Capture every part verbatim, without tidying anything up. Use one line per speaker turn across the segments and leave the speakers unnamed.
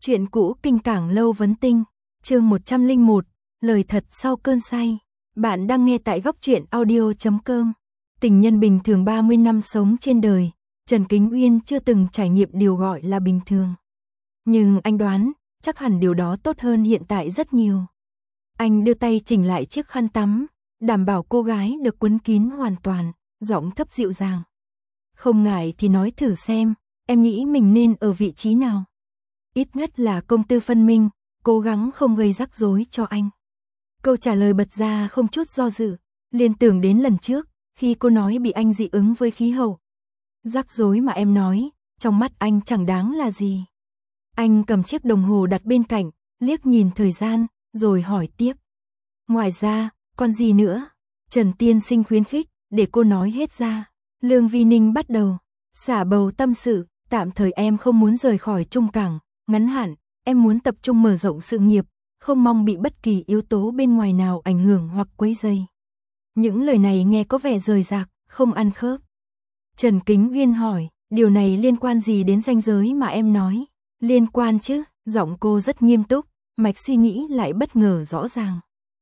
Chuyện cũ kinh cảng lâu vấn tinh, chương một trăm lẻ một, lời thật sau cơn say. Bạn đang nghe tại góc truyện audio chấm com. Tình nhân bình thường ba mươi năm sống trên đời, Trần Kính Uyên chưa từng trải nghiệm điều gọi là bình thường. Nhưng anh đoán, chắc hẳn điều đó tốt hơn hiện tại rất nhiều. Anh đưa tay chỉnh lại chiếc khăn tắm, đảm bảo cô gái được quấn kín hoàn toàn, giọng thấp dịu dàng. Không ngại thì nói thử xem, em nghĩ mình nên ở vị trí nào? Ít nhất là công tư phân minh, cố gắng không gây rắc rối cho anh. Câu trả lời bật ra không chút do dự, liên tưởng đến lần trước, khi cô nói bị anh dị ứng với khí hậu. Rắc rối mà em nói, trong mắt anh chẳng đáng là gì. Anh cầm chiếc đồng hồ đặt bên cạnh, liếc nhìn thời gian, rồi hỏi tiếp. Ngoài ra, còn gì nữa? Trần Tiên Sinh khuyến khích, để cô nói hết ra. Lương Vi Ninh bắt đầu, xả bầu tâm sự, tạm thời em không muốn rời khỏi Trung Cảng, ngắn hạn, em muốn tập trung mở rộng sự nghiệp, không mong bị bất kỳ yếu tố bên ngoài nào ảnh hưởng hoặc quấy rầy. Những lời này nghe có vẻ rời rạc, không ăn khớp. Trần Kính Uyên hỏi, điều này liên quan gì đến ranh giới mà em nói? Liên quan chứ, giọng cô rất nghiêm túc, mạch suy nghĩ lại bất ngờ rõ ràng.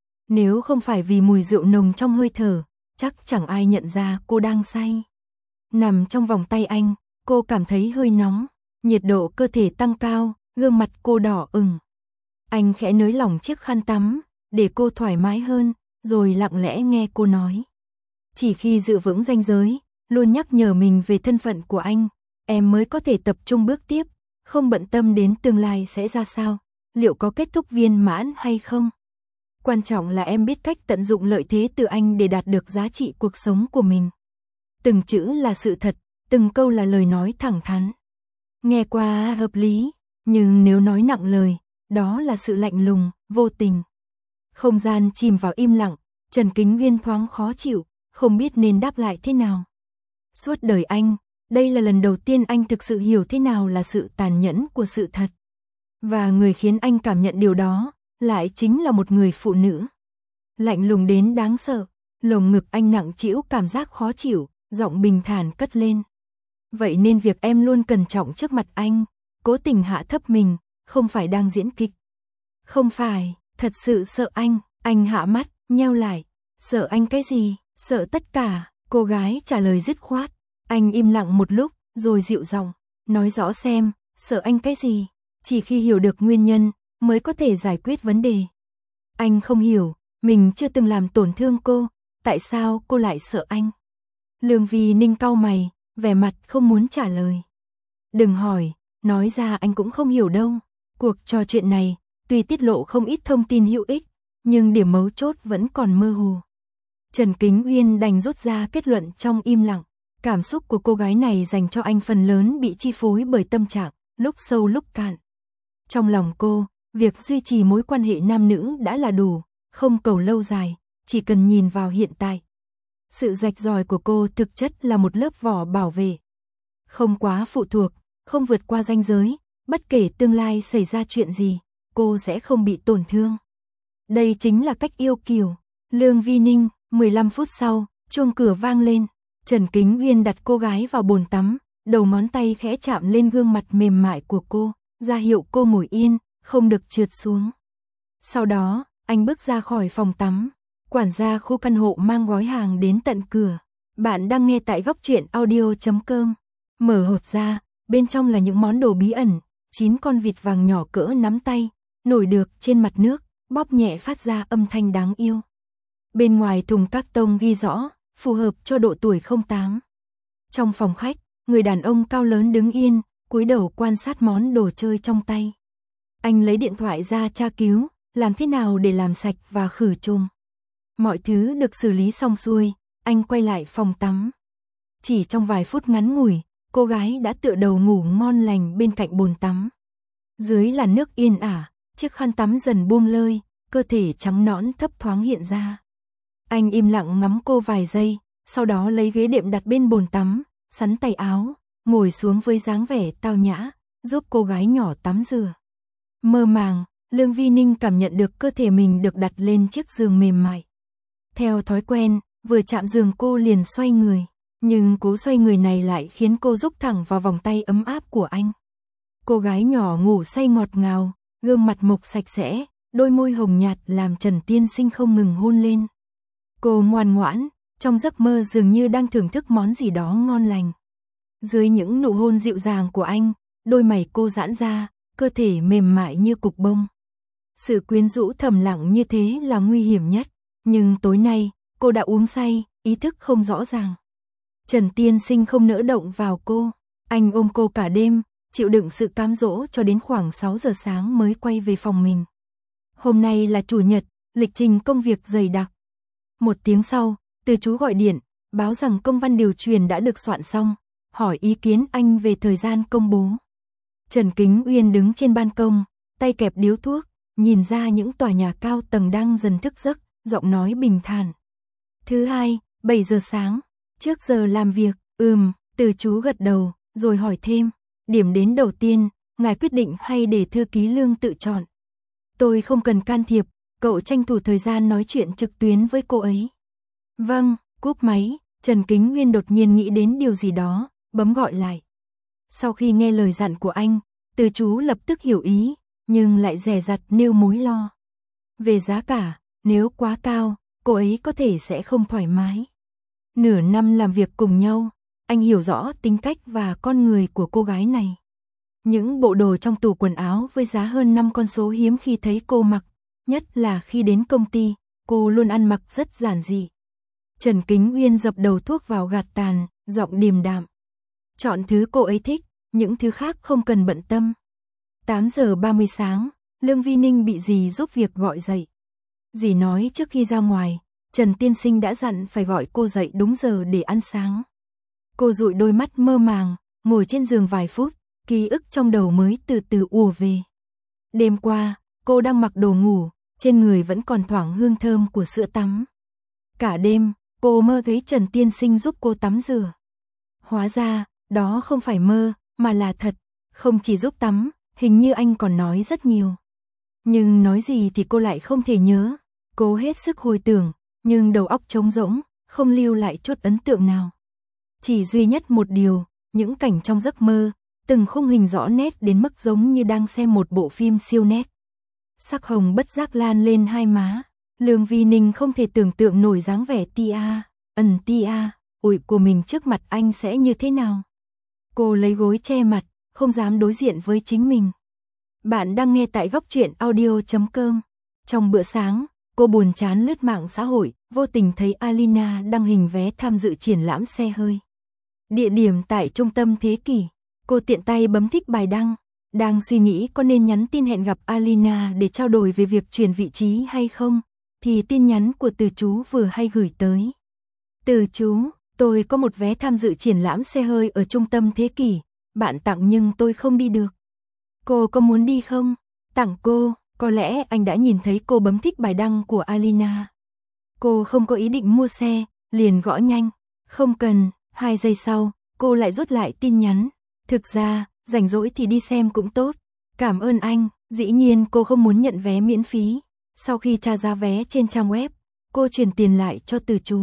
Nếu không phải vì mùi rượu nồng trong hơi thở, chắc chẳng ai nhận ra cô đang say. Nằm trong vòng tay anh, cô cảm thấy hơi nóng, nhiệt độ cơ thể tăng cao, gương mặt cô đỏ ửng. Anh khẽ nới lỏng chiếc khăn tắm, để cô thoải mái hơn, rồi lặng lẽ nghe cô nói. Chỉ khi giữ vững ranh giới, luôn nhắc nhở mình về thân phận của anh, em mới có thể tập trung bước tiếp, không bận tâm đến tương lai sẽ ra sao, liệu có kết thúc viên mãn hay không. Quan trọng là em biết cách tận dụng lợi thế từ anh để đạt được giá trị cuộc sống của mình. Từng chữ là sự thật, từng câu là lời nói thẳng thắn. Nghe qua hợp lý, nhưng nếu nói nặng lời, đó là sự lạnh lùng, vô tình. Không gian chìm vào im lặng, Trần Kính Uyên thoáng khó chịu, không biết nên đáp lại thế nào. Suốt đời anh, đây là lần đầu tiên anh thực sự hiểu thế nào là sự tàn nhẫn của sự thật. Và người khiến anh cảm nhận điều đó, lại chính là một người phụ nữ. Lạnh lùng đến đáng sợ, lồng ngực anh nặng trĩu cảm giác khó chịu, giọng bình thản cất lên. Vậy nên việc em luôn cẩn trọng trước mặt anh, cố tình hạ thấp mình, không phải đang diễn kịch. Không phải, thật sự sợ anh, anh hạ mắt, nheo lại. Sợ anh cái gì, sợ tất cả, cô gái trả lời dứt khoát. Anh im lặng một lúc, rồi dịu giọng, nói rõ xem, sợ anh cái gì, chỉ khi hiểu được nguyên nhân, mới có thể giải quyết vấn đề. Anh không hiểu, mình chưa từng làm tổn thương cô, tại sao cô lại sợ anh? Lương Vi Ninh cau mày, vẻ mặt không muốn trả lời. Đừng hỏi, nói ra anh cũng không hiểu đâu. Cuộc trò chuyện này, tuy tiết lộ không ít thông tin hữu ích, nhưng điểm mấu chốt vẫn còn mơ hồ. Trần Kính Uyên đành rút ra kết luận trong im lặng. Cảm xúc của cô gái này dành cho anh phần lớn bị chi phối bởi tâm trạng, lúc sâu lúc cạn. Trong lòng cô, việc duy trì mối quan hệ nam nữ đã là đủ, không cầu lâu dài, chỉ cần nhìn vào hiện tại. Sự rạch ròi của cô thực chất là một lớp vỏ bảo vệ. Không quá phụ thuộc, không vượt qua ranh giới, bất kể tương lai xảy ra chuyện gì, cô sẽ không bị tổn thương. Đây chính là cách yêu kiều. Lương Vi Ninh, mười lăm phút sau, chuông cửa vang lên. Trần Kính Uyên đặt cô gái vào bồn tắm, đầu ngón tay khẽ chạm lên gương mặt mềm mại của cô, ra hiệu cô ngồi yên, không được trượt xuống. Sau đó, anh bước ra khỏi phòng tắm. Quản gia khu căn hộ mang gói hàng đến tận cửa. Bạn đang nghe tại góc truyện audio chấm com. Mở hộp ra, bên trong là những món đồ bí ẩn, chín con vịt vàng nhỏ cỡ nắm tay, nổi được trên mặt nước, bóp nhẹ phát ra âm thanh đáng yêu. Bên ngoài thùng các tông ghi rõ, phù hợp cho độ tuổi không tám. Trong phòng khách, người đàn ông cao lớn đứng yên, cúi đầu quan sát món đồ chơi trong tay. Anh lấy điện thoại ra tra cứu, làm thế nào để làm sạch và khử trùng. Mọi thứ được xử lý xong xuôi, anh quay lại phòng tắm. Chỉ trong vài phút ngắn ngủi, cô gái đã tựa đầu ngủ ngon lành bên cạnh bồn tắm. Dưới làn nước yên ả, chiếc khăn tắm dần buông lơi, cơ thể trắng nõn thấp thoáng hiện ra. Anh im lặng ngắm cô vài giây, sau đó lấy ghế đệm đặt bên bồn tắm, sắn tay áo, ngồi xuống với dáng vẻ tao nhã, giúp cô gái nhỏ tắm rửa. Mơ màng, Lương Vi Ninh cảm nhận được cơ thể mình được đặt lên chiếc giường mềm mại. Theo thói quen, vừa chạm giường cô liền xoay người, nhưng cú xoay người này lại khiến cô rúc thẳng vào vòng tay ấm áp của anh. Cô gái nhỏ ngủ say ngọt ngào, gương mặt mộc sạch sẽ, đôi môi hồng nhạt làm Trần Tiên Sinh không ngừng hôn lên. Cô ngoan ngoãn, trong giấc mơ dường như đang thưởng thức món gì đó ngon lành. Dưới những nụ hôn dịu dàng của anh, đôi mày cô giãn ra, cơ thể mềm mại như cục bông. Sự quyến rũ thầm lặng như thế là nguy hiểm nhất, nhưng tối nay, cô đã uống say, ý thức không rõ ràng. Trần Tiên Sinh không nỡ động vào cô, anh ôm cô cả đêm, chịu đựng sự cám dỗ cho đến khoảng sáu giờ sáng mới quay về phòng mình. Hôm nay là chủ nhật, lịch trình công việc dày đặc. Một tiếng sau, Từ Chú gọi điện, báo rằng công văn điều truyền đã được soạn xong, hỏi ý kiến anh về thời gian công bố. Trần Kính Uyên đứng trên ban công, tay kẹp điếu thuốc, nhìn ra những tòa nhà cao tầng đang dần thức giấc, giọng nói bình thản. Thứ hai, bảy giờ sáng, trước giờ làm việc, ừm, Từ Chú gật đầu, rồi hỏi thêm, điểm đến đầu tiên, ngài quyết định hay để thư ký Lương tự chọn? Tôi không cần can thiệp, cậu tranh thủ thời gian nói chuyện trực tuyến với cô ấy. Vâng, cúp máy, Trần Kính Nguyên đột nhiên nghĩ đến điều gì đó, bấm gọi lại. Sau khi nghe lời dặn của anh, Từ Chú lập tức hiểu ý, nhưng lại dè dặt nêu mối lo. Về giá cả, nếu quá cao, cô ấy có thể sẽ không thoải mái. Nửa năm làm việc cùng nhau, anh hiểu rõ tính cách và con người của cô gái này. Những bộ đồ trong tủ quần áo với giá hơn năm con số hiếm khi thấy cô mặc, nhất là khi đến công ty, cô luôn ăn mặc rất giản dị. Trần Kính Uyên dập đầu thuốc vào gạt tàn, giọng điềm đạm. Chọn thứ cô ấy thích, những thứ khác không cần bận tâm. tám giờ ba mươi sáng, Lương Vi Ninh bị dì giúp việc gọi dậy. Dì nói trước khi ra ngoài, Trần Tiên Sinh đã dặn phải gọi cô dậy đúng giờ để ăn sáng. Cô dụi đôi mắt mơ màng, ngồi trên giường vài phút, ký ức trong đầu mới từ từ ùa về. Đêm qua, cô đang mặc đồ ngủ, trên người vẫn còn thoảng hương thơm của sữa tắm. Cả đêm, cô mơ thấy Trần Tiên Sinh giúp cô tắm rửa. Hóa ra, đó không phải mơ, mà là thật, không chỉ giúp tắm, hình như anh còn nói rất nhiều. Nhưng nói gì thì cô lại không thể nhớ, cô hết sức hồi tưởng, nhưng đầu óc trống rỗng, không lưu lại chút ấn tượng nào. Chỉ duy nhất một điều, những cảnh trong giấc mơ, từng khung hình rõ nét đến mức giống như đang xem một bộ phim siêu nét. Sắc hồng bất giác lan lên hai má, Lương Vi Ninh không thể tưởng tượng nổi dáng vẻ tia, ẩn tia, ủi của mình trước mặt anh sẽ như thế nào. Cô lấy gối che mặt, không dám đối diện với chính mình. Bạn đang nghe tại góc truyện audio chấm com. Trong bữa sáng, cô buồn chán lướt mạng xã hội, vô tình thấy Alina đăng hình vé tham dự triển lãm xe hơi. Địa điểm tại trung tâm Thế Kỷ. Cô tiện tay bấm thích bài đăng, đang suy nghĩ có nên nhắn tin hẹn gặp Alina để trao đổi về việc chuyển vị trí hay không, thì tin nhắn của Từ Chú vừa hay gửi tới. Từ Chú, tôi có một vé tham dự triển lãm xe hơi ở trung tâm Thế Kỷ, bạn tặng nhưng tôi không đi được. Cô có muốn đi không? Tặng cô, có lẽ anh đã nhìn thấy cô bấm thích bài đăng của Alina. Cô không có ý định mua xe, liền gõ nhanh, không cần, hai giây sau, cô lại rút lại tin nhắn. Thực ra, rảnh rỗi thì đi xem cũng tốt. Cảm ơn anh, dĩ nhiên cô không muốn nhận vé miễn phí. Sau khi tra giá vé trên trang web, cô chuyển tiền lại cho Từ Chú.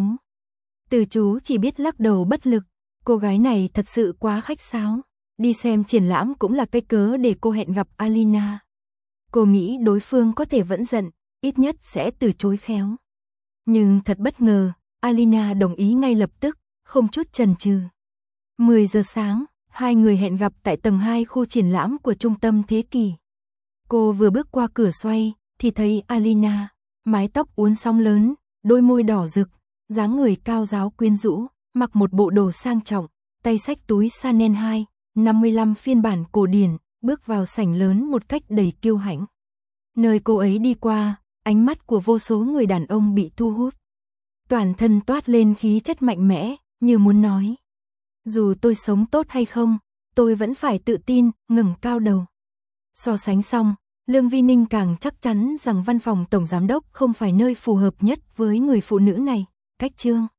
Từ Chú chỉ biết lắc đầu bất lực, cô gái này thật sự quá khách sáo. Đi xem triển lãm cũng là cái cớ để cô hẹn gặp Alina. Cô nghĩ đối phương có thể vẫn giận, ít nhất sẽ từ chối khéo. Nhưng thật bất ngờ, Alina đồng ý ngay lập tức, không chút chần chừ. mười giờ sáng, hai người hẹn gặp tại tầng hai khu triển lãm của trung tâm Thế Kỷ. Cô vừa bước qua cửa xoay, thì thấy Alina, mái tóc uốn sóng lớn, đôi môi đỏ rực, dáng người cao ráo quyến rũ, mặc một bộ đồ sang trọng, tay xách túi Chanel hai, năm mươi lăm phiên bản cổ điển, bước vào sảnh lớn một cách đầy kiêu hãnh. Nơi cô ấy đi qua, ánh mắt của vô số người đàn ông bị thu hút. Toàn thân toát lên khí chất mạnh mẽ, như muốn nói. Dù tôi sống tốt hay không, tôi vẫn phải tự tin, ngẩng cao đầu. So sánh xong, Lương Vi Ninh càng chắc chắn rằng văn phòng tổng giám đốc không phải nơi phù hợp nhất với người phụ nữ này. Cách chương